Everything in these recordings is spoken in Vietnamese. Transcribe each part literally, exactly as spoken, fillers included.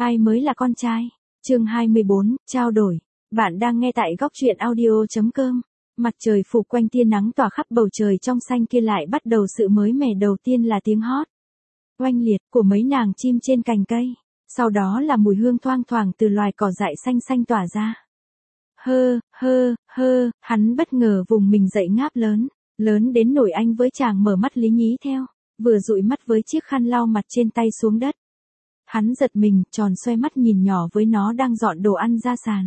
Ai mới là con trai? Chương hai mươi bốn, trao đổi. Bạn đang nghe tại góc truyện audio chấm com. Mặt trời phủ quanh tia nắng tỏa khắp bầu trời trong xanh kia lại bắt đầu sự mới mẻ, đầu tiên là tiếng hót oanh liệt của mấy nàng chim trên cành cây, sau đó là mùi hương thoang thoảng từ loài cỏ dại xanh xanh tỏa ra. Hơ, hơ, hơ, hắn bất ngờ vùng mình dậy ngáp lớn, lớn đến nỗi anh với chàng mở mắt lý nhí theo, vừa dụi mắt với chiếc khăn lau mặt trên tay xuống đất. Hắn giật mình, tròn xoay mắt nhìn nhỏ với nó đang dọn đồ ăn ra sàn.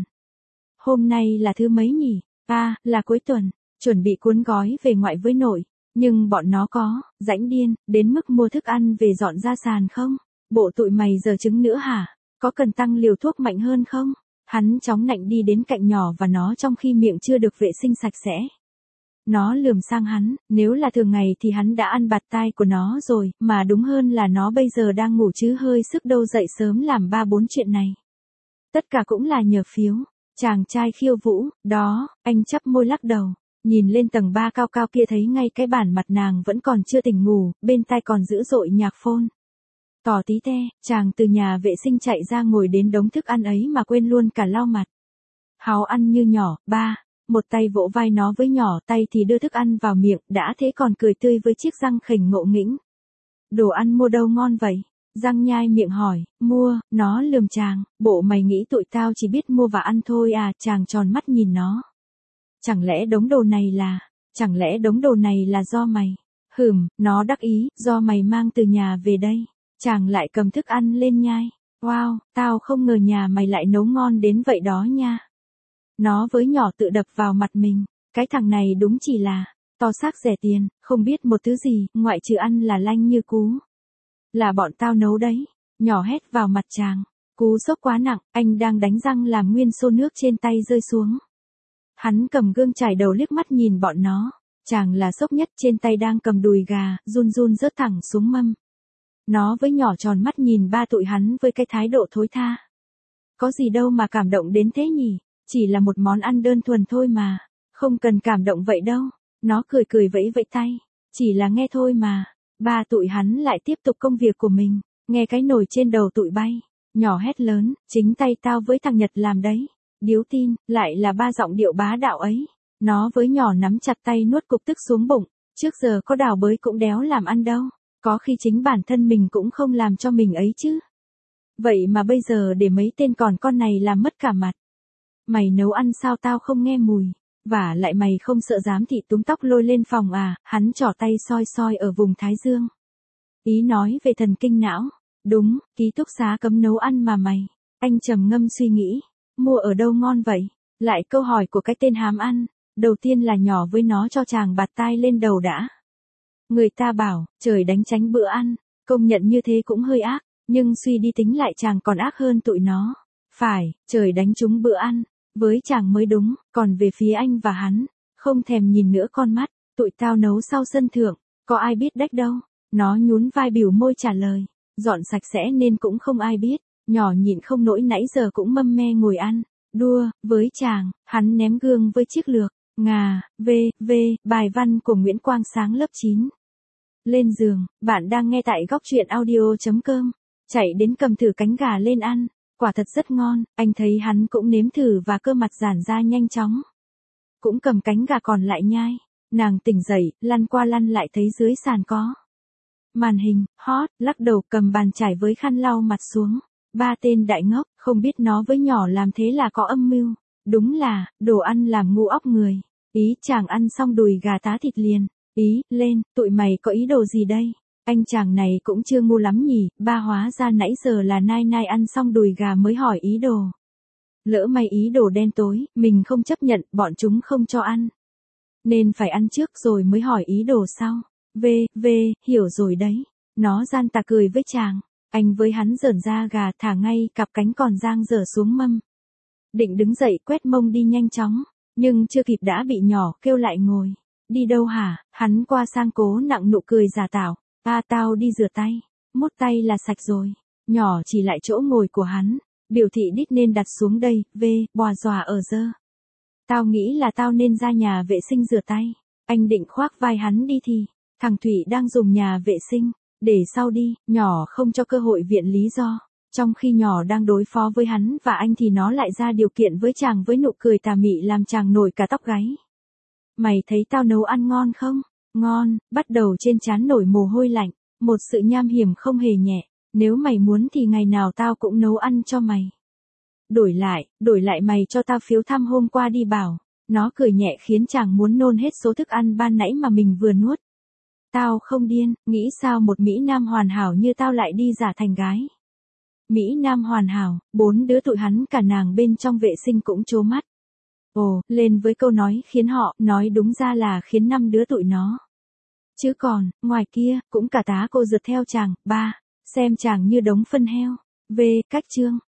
Hôm nay là thứ mấy nhỉ? À, là cuối tuần, chuẩn bị cuốn gói về ngoại với nội. Nhưng bọn nó có, rãnh điên, đến mức mua thức ăn về dọn ra sàn không? Bộ tụi mày giờ trứng nữa hả? Có cần tăng liều thuốc mạnh hơn không? Hắn chóng nạnh đi đến cạnh nhỏ và nó trong khi miệng chưa được vệ sinh sạch sẽ. Nó lườm sang hắn, nếu là thường ngày thì hắn đã ăn bạt tai của nó rồi, mà đúng hơn là nó bây giờ đang ngủ chứ hơi sức đâu dậy sớm làm ba bốn chuyện này. Tất cả cũng là nhờ phiếu. Chàng trai khiêu vũ, đó, anh chắp môi lắc đầu, nhìn lên tầng ba cao cao kia thấy ngay cái bản mặt nàng vẫn còn chưa tỉnh ngủ, bên tai còn dữ dội nhạc phone. Tỏ tí te, chàng từ nhà vệ sinh chạy ra ngồi đến đống thức ăn ấy mà quên luôn cả lau mặt. Háo ăn như nhỏ, ba, một tay vỗ vai nó với nhỏ tay thì đưa thức ăn vào miệng, đã thế còn cười tươi với chiếc răng khểnh ngộ nghĩnh. Đồ ăn mua đâu ngon vậy? Giang nhai miệng hỏi, mua, nó lườm chàng, bộ mày nghĩ tụi tao chỉ biết mua và ăn thôi à? Chàng tròn mắt nhìn nó. Chẳng lẽ đống đồ này là, chẳng lẽ đống đồ này là do mày? Hừm, nó đắc ý, do mày mang từ nhà về đây. Chàng lại cầm thức ăn lên nhai. Wow, tao không ngờ nhà mày lại nấu ngon đến vậy đó nha. Nó với nhỏ tự đập vào mặt mình, cái thằng này đúng chỉ là, to xác rẻ tiền, không biết một thứ gì, ngoại trừ ăn là lanh như cú. Là bọn tao nấu đấy, nhỏ hét vào mặt chàng, cú sốc quá nặng, anh đang đánh răng làm nguyên xô nước trên tay rơi xuống. Hắn cầm gương chải đầu liếc mắt nhìn bọn nó, chàng là sốc nhất, trên tay đang cầm đùi gà, run run rớt thẳng xuống mâm. Nó với nhỏ tròn mắt nhìn ba tụi hắn với cái thái độ thối tha. Có gì đâu mà cảm động đến thế nhỉ, chỉ là một món ăn đơn thuần thôi mà, không cần cảm động vậy đâu. Nó cười cười vẫy vẫy tay, chỉ là nghe thôi mà. Ba tụi hắn lại tiếp tục công việc của mình, nghe cái nồi trên đầu tụi bay, nhỏ hét lớn, chính tay tao với thằng Nhật làm đấy. Điếu tin, lại là ba giọng điệu bá đạo ấy. Nó với nhỏ nắm chặt tay nuốt cục tức xuống bụng, trước giờ có đào bới cũng đéo làm ăn đâu, có khi chính bản thân mình cũng không làm cho mình ấy chứ. Vậy mà bây giờ để mấy tên còn con này làm mất cả mặt. Mày nấu ăn sao tao không nghe mùi? Vả lại mày không sợ giám thị túm tóc lôi lên phòng à? Hắn trỏ tay soi soi ở vùng thái dương. Ý nói về thần kinh não. Đúng, ký túc xá cấm nấu ăn mà mày. Anh trầm ngâm suy nghĩ. Mua ở đâu ngon vậy? Lại câu hỏi của cái tên hám ăn. Đầu tiên là nhỏ với nó cho chàng bạt tai lên đầu đã. Người ta bảo, trời đánh tránh bữa ăn. Công nhận như thế cũng hơi ác. Nhưng suy đi tính lại chàng còn ác hơn tụi nó. Phải, trời đánh trúng bữa ăn. Với chàng mới đúng, còn về phía anh và hắn, không thèm nhìn nữa con mắt, tụi tao nấu sau sân thượng, có ai biết đách đâu. Nó nhún vai biểu môi trả lời, dọn sạch sẽ nên cũng không ai biết, nhỏ nhịn không nỗi nãy giờ cũng mâm me ngồi ăn, đua, với chàng, hắn ném gương với chiếc lược, ngà, vê, vê, bài văn của Nguyễn Quang Sáng lớp chín. Lên giường, bạn đang nghe tại góc truyện audio chấm com, chạy đến cầm thử cánh gà lên ăn. Quả thật rất ngon, anh thấy hắn cũng nếm thử và cơ mặt giãn ra nhanh chóng. Cũng cầm cánh gà còn lại nhai, nàng tỉnh dậy, lăn qua lăn lại thấy dưới sàn có. Màn hình, hot, lắc đầu cầm bàn chải với khăn lau mặt xuống. Ba tên đại ngốc, không biết nó với nhỏ làm thế là có âm mưu. Đúng là, đồ ăn làm ngu óc người. Ý chàng ăn xong đùi gà tá thịt liền. Ý, lên, tụi mày có ý đồ gì đây? Anh chàng này cũng chưa ngu lắm nhỉ, ba hóa ra nãy giờ là nai nai ăn xong đùi gà mới hỏi ý đồ. Lỡ may ý đồ đen tối, mình không chấp nhận, bọn chúng không cho ăn. Nên phải ăn trước rồi mới hỏi ý đồ sau. Vê, vê, hiểu rồi đấy. Nó gian tà cười với chàng. Anh với hắn giởn da gà thả ngay cặp cánh còn dang dở xuống mâm. Định đứng dậy quét mông đi nhanh chóng, nhưng chưa kịp đã bị nhỏ kêu lại ngồi. Đi đâu hả? Hắn qua sang cố nặng nụ cười giả tạo. À tao đi rửa tay, mốt tay là sạch rồi. Nhỏ chỉ lại chỗ ngồi của hắn, biểu thị đít nên đặt xuống đây, vê, bòa dòa ở dơ. Tao nghĩ là tao nên ra nhà vệ sinh rửa tay. Anh định khoác vai hắn đi thì, thằng Thủy đang dùng nhà vệ sinh, để sau đi, nhỏ không cho cơ hội viện lý do. Trong khi nhỏ đang đối phó với hắn và anh thì nó lại ra điều kiện với chàng với nụ cười tà mị làm chàng nổi cả tóc gáy. Mày thấy tao nấu ăn ngon không? Ngon, bắt đầu trên trán nổi mồ hôi lạnh, một sự nham hiểm không hề nhẹ, nếu mày muốn thì ngày nào tao cũng nấu ăn cho mày. Đổi lại, đổi lại mày cho tao phiếu thăm hôm qua đi bảo. Nó cười nhẹ khiến chàng muốn nôn hết số thức ăn ban nãy mà mình vừa nuốt. Tao không điên, nghĩ sao một Mỹ Nam hoàn hảo như tao lại đi giả thành gái. Mỹ Nam hoàn hảo, bốn đứa tụi hắn cả nàng bên trong vệ sinh cũng trố mắt. Ồ, lên với câu nói khiến họ, nói đúng ra là khiến năm đứa tụi nó. Chứ còn, ngoài kia, cũng cả tá cô rượt theo chàng, ba, xem chàng như đống phân heo. V, cách chương.